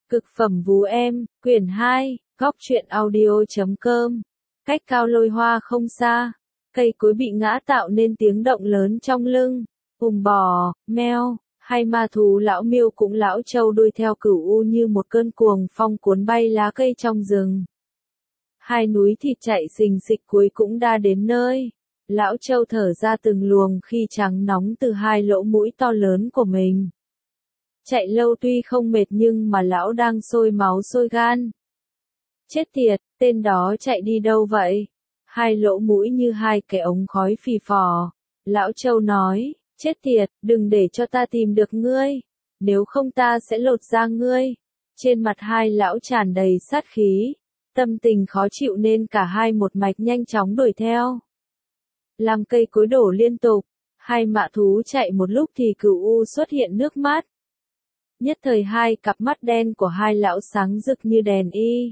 Cực phẩm vú em, quyển 2, góc truyện audio.com. Cách Cao Lôi Hoa không xa, cây cối bị ngã tạo nên tiếng động lớn trong lưng. Bò, meo, hay ma thú lão miêu cũng lão trâu đuôi theo cửu u như một cơn cuồng phong cuốn bay lá cây trong rừng. Hai núi thịt chạy xình xịch cuối cũng đã đến nơi. Lão trâu thở ra từng luồng khi trắng nóng từ hai lỗ mũi to lớn của mình. Chạy lâu tuy không mệt nhưng mà lão đang sôi máu sôi gan. Chết tiệt, tên đó chạy đi đâu vậy? Hai lỗ mũi như hai cái ống khói phì phò. Lão trâu nói, chết tiệt, đừng để cho ta tìm được ngươi. Nếu không ta sẽ lột da ngươi. Trên mặt hai lão tràn đầy sát khí. Tâm tình khó chịu nên cả hai một mạch nhanh chóng đuổi theo. Làm cây cối đổ liên tục. Hai mã thú chạy một lúc thì cửu u xuất hiện nước mắt. Nhất thời hai cặp mắt đen của hai lão sáng rực như đèn y.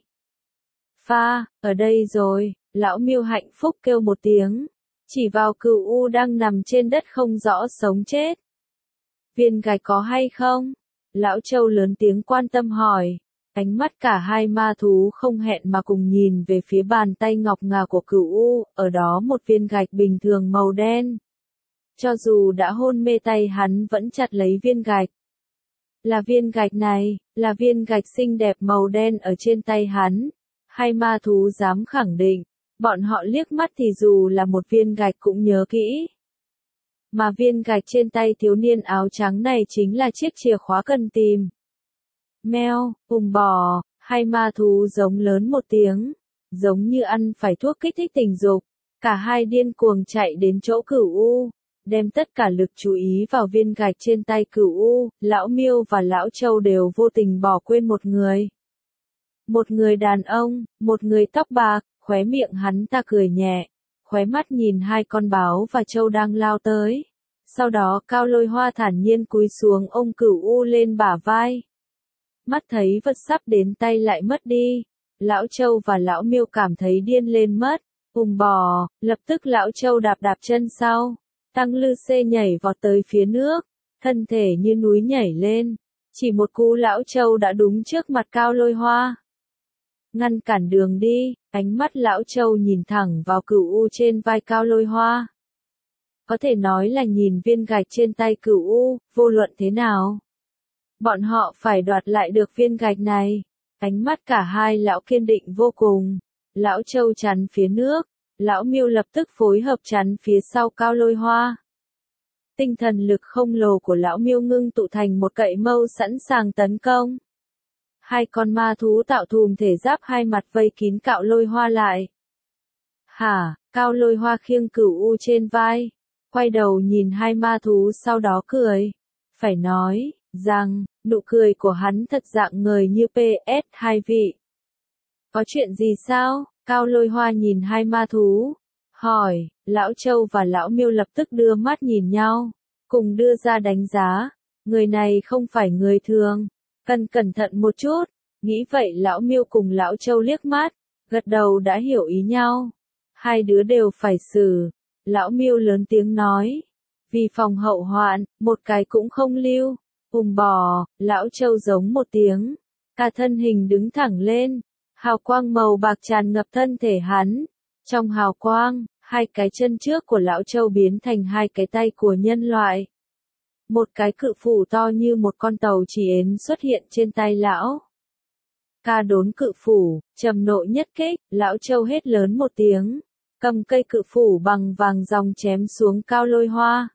Pha, ở đây rồi, lão miêu hạnh phúc kêu một tiếng. Chỉ vào cửu u đang nằm trên đất không rõ sống chết. Viên gạch có hay không? Lão trâu lớn tiếng quan tâm hỏi. Ánh mắt cả hai ma thú không hẹn mà cùng nhìn về phía bàn tay ngọc ngà của cửu u, ở đó một viên gạch bình thường màu đen. Cho dù đã hôn mê tay hắn vẫn chặt lấy viên gạch. Là viên gạch này, là viên gạch xinh đẹp màu đen ở trên tay hắn. Hai ma thú dám khẳng định, bọn họ liếc mắt thì dù là một viên gạch cũng nhớ kỹ. Mà viên gạch trên tay thiếu niên áo trắng này chính là chiếc chìa khóa cần tìm. Meo, bò, hai ma thú giống lớn một tiếng, giống như ăn phải thuốc kích thích tình dục. Cả hai điên cuồng chạy đến chỗ cửu u. Đem tất cả lực chú ý vào viên gạch trên tay cửu u, lão miêu và lão trâu đều vô tình bỏ quên một người. Một người đàn ông, một người tóc bạc, khóe miệng hắn ta cười nhẹ, khóe mắt nhìn hai con báo và trâu đang lao tới. Sau đó Cao Lôi Hoa thản nhiên cúi xuống ôm cửu u lên bả vai. Mắt thấy vật sắp đến tay lại mất đi. Lão trâu và lão miêu cảm thấy điên lên mất. Bò, lập tức lão trâu đạp chân sau. Tăng lư xê nhảy vọt tới phía nước, thân thể như núi nhảy lên. Chỉ một cú lão trâu đã đúng trước mặt Cao Lôi Hoa. Ngăn cản đường đi, ánh mắt lão trâu nhìn thẳng vào cửu u trên vai Cao Lôi Hoa. Có thể nói là nhìn viên gạch trên tay cửu u, vô luận thế nào. Bọn họ phải đoạt lại được viên gạch này. Ánh mắt cả hai lão kiên định vô cùng. Lão trâu chắn phía nước. Lão miêu lập tức phối hợp chắn phía sau Cao Lôi Hoa. Tinh thần lực không lồ của lão miêu ngưng tụ thành một cậy mâu sẵn sàng tấn công. Hai con ma thú tạo thùm thể giáp hai mặt vây kín Cao Lôi Hoa lại. Hả, Cao Lôi Hoa khiêng cửu u trên vai. Quay đầu nhìn hai ma thú sau đó cười. Phải nói, rằng, nụ cười của hắn thật dạng ngời như PS hai vị. Có chuyện gì sao? Cao Lôi Hoa nhìn hai ma thú, hỏi, lão trâu và lão miêu lập tức đưa mắt nhìn nhau, cùng đưa ra đánh giá, người này không phải người thường, cần cẩn thận một chút, nghĩ vậy lão miêu cùng lão trâu liếc mắt, gật đầu đã hiểu ý nhau, hai đứa đều phải xử, lão miêu lớn tiếng nói, vì phòng hậu hoạn, một cái cũng không lưu, bò, lão trâu giống một tiếng, cả thân hình đứng thẳng lên. Hào quang màu bạc tràn ngập thân thể hắn. Trong hào quang, hai cái chân trước của lão trâu biến thành hai cái tay của nhân loại. Một cái cự phủ to như một con tàu chỉ ến xuất hiện trên tay lão. Ca đốn cự phủ, trầm nộ nhất kích, lão trâu hét lớn một tiếng. Cầm cây cự phủ bằng vàng ròng chém xuống Cao Lôi Hoa.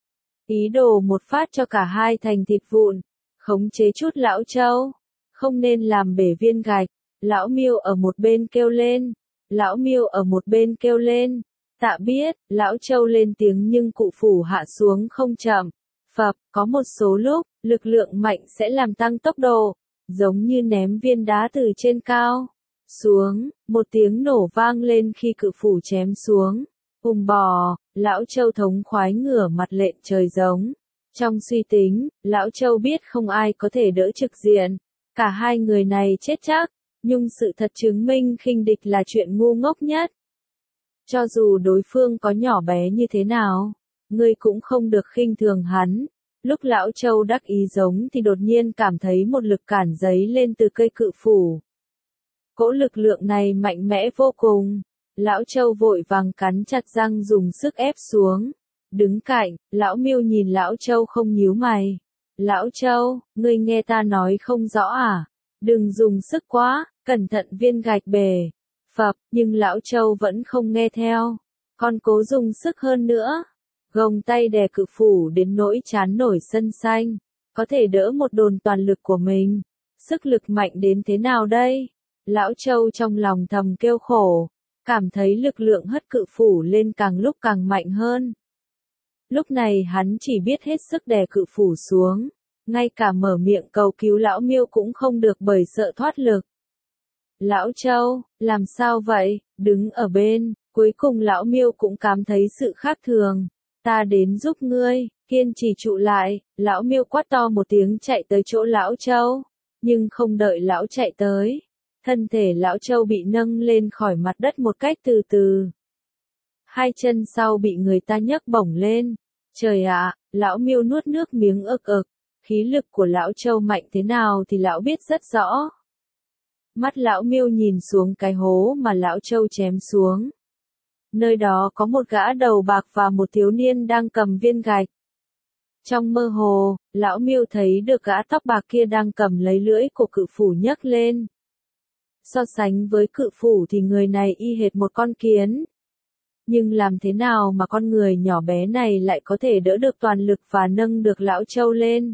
Ý đồ một phát cho cả hai thành thịt vụn. Khống chế chút lão trâu. Không nên làm bể viên gạch. Lão miêu ở một bên kêu lên. Lão miêu ở một bên kêu lên. Tạ biết, lão trâu lên tiếng nhưng cụ phủ hạ xuống không chậm. Phập, có một số lúc, lực lượng mạnh sẽ làm tăng tốc độ. Giống như ném viên đá từ trên cao. Xuống, một tiếng nổ vang lên khi cự phủ chém xuống. Bò, lão trâu thống khoái ngửa mặt lệnh trời giống. Trong suy tính, lão trâu biết không ai có thể đỡ trực diện. Cả hai người này chết chắc. Nhưng sự thật chứng minh khinh địch là chuyện ngu ngốc nhất. Cho dù đối phương có nhỏ bé như thế nào, ngươi cũng không được khinh thường hắn. Lúc lão Châu đắc ý giống thì đột nhiên cảm thấy một lực cản giấy lên từ cây cự phủ. Cỗ lực lượng này mạnh mẽ vô cùng. Lão Châu vội vàng cắn chặt răng dùng sức ép xuống. Đứng cạnh, lão Miêu nhìn lão Châu không nhíu mày. Lão Châu, ngươi nghe ta nói không rõ à? Đừng dùng sức quá, cẩn thận viên gạch bể. Phập, nhưng lão Châu vẫn không nghe theo. Con cố dùng sức hơn nữa. Gồng tay đè cự phủ đến nỗi chán nổi sân xanh. Có thể đỡ một đòn toàn lực của mình. Sức lực mạnh đến thế nào đây? Lão Châu trong lòng thầm kêu khổ. Cảm thấy lực lượng hất cự phủ lên càng lúc càng mạnh hơn. Lúc này hắn chỉ biết hết sức đè cự phủ xuống. Ngay cả mở miệng cầu cứu lão Miêu cũng không được bởi sợ thoát lực. Lão Châu, làm sao vậy? Đứng ở bên, cuối cùng lão Miêu cũng cảm thấy sự khác thường. Ta đến giúp ngươi, kiên trì trụ lại, lão Miêu quát to một tiếng chạy tới chỗ lão Châu. Nhưng không đợi lão chạy tới. Thân thể lão Châu bị nâng lên khỏi mặt đất một cách từ từ. Hai chân sau bị người ta nhấc bổng lên. Trời ạ, lão Miêu nuốt nước miếng ực ực. Khí lực của lão Châu mạnh thế nào thì lão biết rất rõ. Mắt lão Miêu nhìn xuống cái hố mà lão Châu chém xuống. Nơi đó có một gã đầu bạc và một thiếu niên đang cầm viên gạch. Trong mơ hồ, lão Miêu thấy được gã tóc bạc kia đang cầm lấy lưỡi của cự phủ nhấc lên. So sánh với cự phủ thì người này y hệt một con kiến. Nhưng làm thế nào mà con người nhỏ bé này lại có thể đỡ được toàn lực và nâng được lão Châu lên?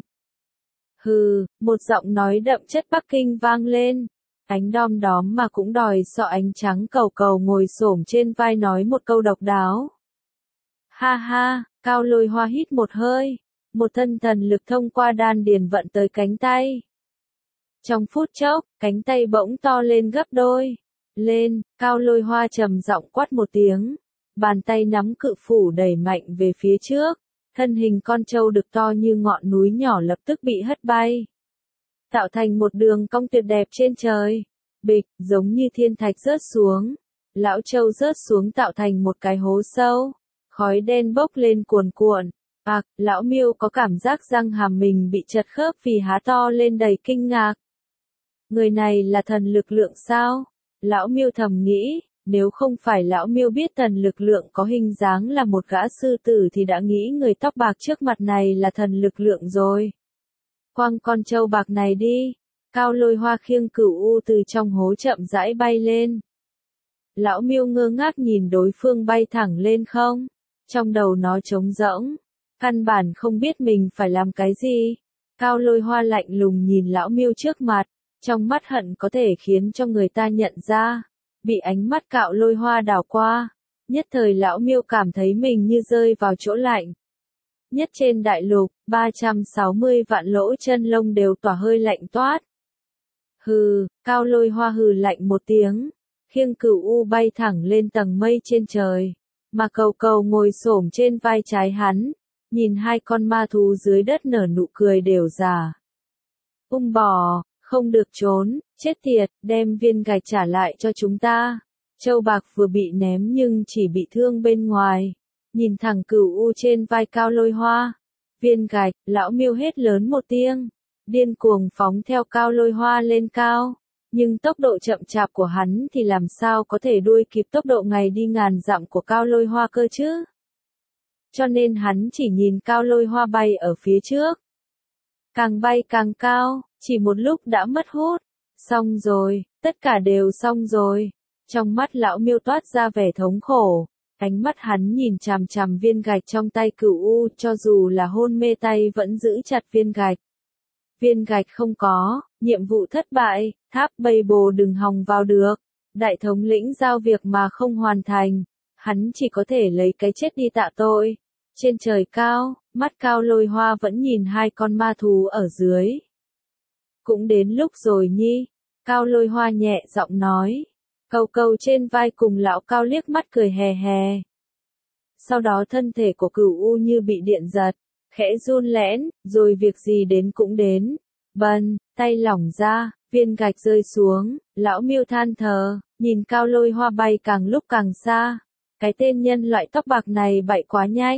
Hừ, một giọng nói đậm chất Bắc Kinh vang lên. Ánh đom đóm mà cũng đòi sợ ánh trắng cầu cầu ngồi xổm trên vai nói một câu độc đáo. Ha ha, Cao Lôi Hoa hít một hơi. Một thân thần lực thông qua đan điền vận tới cánh tay. Trong phút chốc, cánh tay bỗng to lên gấp đôi. Lên, Cao Lôi Hoa trầm giọng quát một tiếng. Bàn tay nắm cự phủ đẩy mạnh về phía trước. Thân hình con trâu đực to như ngọn núi nhỏ lập tức bị hất bay. Tạo thành một đường cong tuyệt đẹp trên trời. Bịch, giống như thiên thạch rớt xuống. Lão trâu rớt xuống tạo thành một cái hố sâu. Khói đen bốc lên cuồn cuộn. Lão Miêu có cảm giác răng hàm mình bị chật khớp vì há to lên đầy kinh ngạc. Người này là thần lực lượng sao? Lão Miêu thầm nghĩ, nếu không phải lão Miêu biết thần lực lượng có hình dáng là một gã sư tử thì đã nghĩ người tóc bạc trước mặt này là thần lực lượng rồi. Quăng con trâu bạc này đi. Cao Lôi Hoa khiêng cửu u từ trong hố chậm rãi bay lên. Lão Miêu ngơ ngác nhìn đối phương bay thẳng lên không. Trong đầu nó trống rỗng. Căn bản không biết mình phải làm cái gì. Cao Lôi Hoa lạnh lùng nhìn lão Miêu trước mặt. Trong mắt hận có thể khiến cho người ta nhận ra. Bị ánh mắt Cao Lôi Hoa đảo qua. Nhất thời lão Miêu cảm thấy mình như rơi vào chỗ lạnh. Nhất trên đại lục, 360 vạn lỗ chân lông đều tỏa hơi lạnh toát. Hừ, Cao Lôi Hoa hừ lạnh một tiếng. Khiêng cửu u bay thẳng lên tầng mây trên trời. Mà cầu cầu ngồi xổm trên vai trái hắn. Nhìn hai con ma thú dưới đất nở nụ cười đều già. Bò, không được trốn, chết tiệt, đem viên gạch trả lại cho chúng ta. Châu bạc vừa bị ném nhưng chỉ bị thương bên ngoài. Nhìn thẳng cửu u trên vai Cao Lôi Hoa. Viên gạch, lão Miêu hét lớn một tiếng. Điên cuồng phóng theo Cao Lôi Hoa lên cao. Nhưng tốc độ chậm chạp của hắn thì làm sao có thể đuổi kịp tốc độ ngày đi ngàn dặm của Cao Lôi Hoa cơ chứ? Cho nên hắn chỉ nhìn Cao Lôi Hoa bay ở phía trước. Càng bay càng cao, chỉ một lúc đã mất hút. Xong rồi, tất cả đều xong rồi. Trong mắt lão Miêu toát ra vẻ thống khổ. Ánh mắt hắn nhìn chằm chằm viên gạch trong tay cửu u, cho dù là hôn mê tay vẫn giữ chặt viên gạch. Viên gạch không có, nhiệm vụ thất bại, tháp bầy bồ đừng hòng vào được. Đại thống lĩnh giao việc mà không hoàn thành. Hắn chỉ có thể lấy cái chết đi tạ tội. Trên trời cao, mắt Cao Lôi Hoa vẫn nhìn hai con ma thú ở dưới. Cũng đến lúc rồi nhi. Cao Lôi Hoa nhẹ giọng nói. Cầu cầu trên vai cùng lão Cao liếc mắt cười hè hè. Sau đó thân thể của cửu u như bị điện giật. Khẽ run lẽn, rồi việc gì đến cũng đến. Bần, tay lỏng ra, viên gạch rơi xuống, lão Miêu than thở, nhìn Cao Lôi Hoa bay càng lúc càng xa. Cái tên nhân loại tóc bạc này bậy quá nhanh.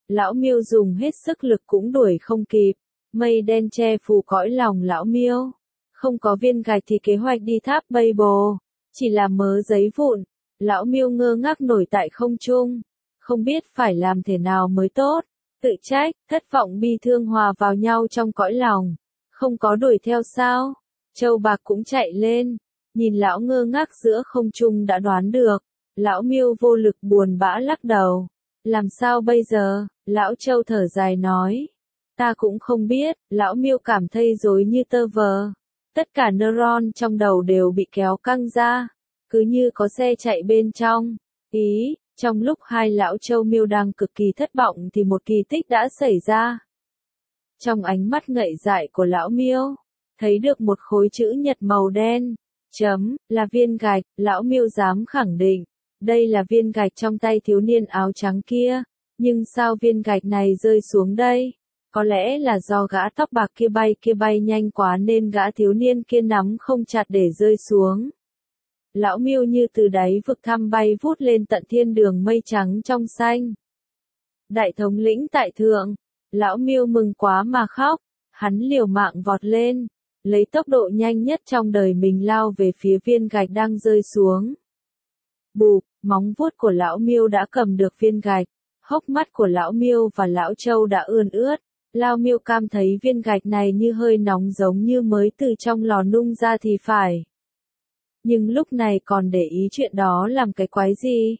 Lão Miêu dùng hết sức lực cũng đuổi không kịp. Mây đen che phủ cõi lòng lão Miêu. Không có viên gạch thì kế hoạch đi tháp bay bồ, chỉ là mớ giấy vụn. Lão Miêu ngơ ngác nổi tại không trung, không biết phải làm thế nào mới tốt. Tự trách, thất vọng bi thương hòa vào nhau trong cõi lòng. Không có đuổi theo sao? Châu Bạc cũng chạy lên, nhìn lão ngơ ngác giữa không trung đã đoán được. Lão Miêu vô lực buồn bã lắc đầu. Làm sao bây giờ? Lão Châu thở dài nói. Ta cũng không biết. Lão Miêu cảm thấy rối như tơ vờ. Tất cả neuron trong đầu đều bị kéo căng ra, cứ như có xe chạy bên trong. Trong lúc hai lão Châu Miêu đang cực kỳ thất vọng thì một kỳ tích đã xảy ra. Trong ánh mắt ngậy dại của lão Miêu, thấy được một khối chữ nhật màu đen, là viên gạch. Lão Miêu dám khẳng định, đây là viên gạch trong tay thiếu niên áo trắng kia, nhưng sao viên gạch này rơi xuống đây? Có lẽ là do gã tóc bạc kia bay nhanh quá nên gã thiếu niên kia nắm không chặt để rơi xuống. Lão Miêu như từ đáy vực thẳm bay vút lên tận thiên đường mây trắng trong xanh. Đại thống lĩnh tại thượng, lão Miêu mừng quá mà khóc, hắn liều mạng vọt lên, lấy tốc độ nhanh nhất trong đời mình lao về phía viên gạch đang rơi xuống. Bụp, móng vuốt của lão Miêu đã cầm được viên gạch, hốc mắt của lão Miêu và lão Châu đã ươn ướt. Lão Miêu cảm thấy viên gạch này như hơi nóng giống như mới từ trong lò nung ra thì phải. Nhưng lúc này còn để ý chuyện đó làm cái quái gì?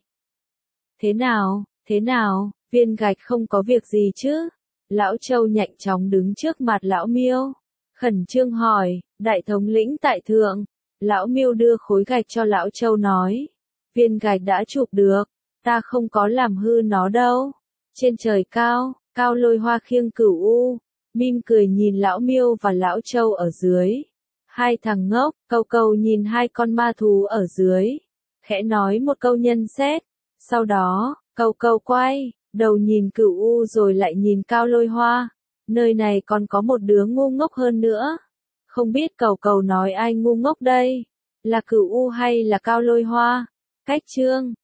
Thế nào, viên gạch không có việc gì chứ? Lão Châu nhanh chóng đứng trước mặt lão Miêu, khẩn trương hỏi, đại thống lĩnh tại thượng. Lão Miêu đưa khối gạch cho lão Châu nói, viên gạch đã chụp được, ta không có làm hư nó đâu. Trên trời cao, Cao Lôi Hoa khiêng Cửu U, mỉm cười nhìn lão Miêu và lão Châu ở dưới. Hai thằng ngốc, Câu nhìn hai con ma thú ở dưới, khẽ nói một câu nhận xét. Sau đó, Câu quay đầu nhìn Cửu U rồi lại nhìn Cao Lôi Hoa. Nơi này còn có một đứa ngu ngốc hơn nữa. Không biết Câu nói ai ngu ngốc đây? Là Cửu U hay là Cao Lôi Hoa? Cách chương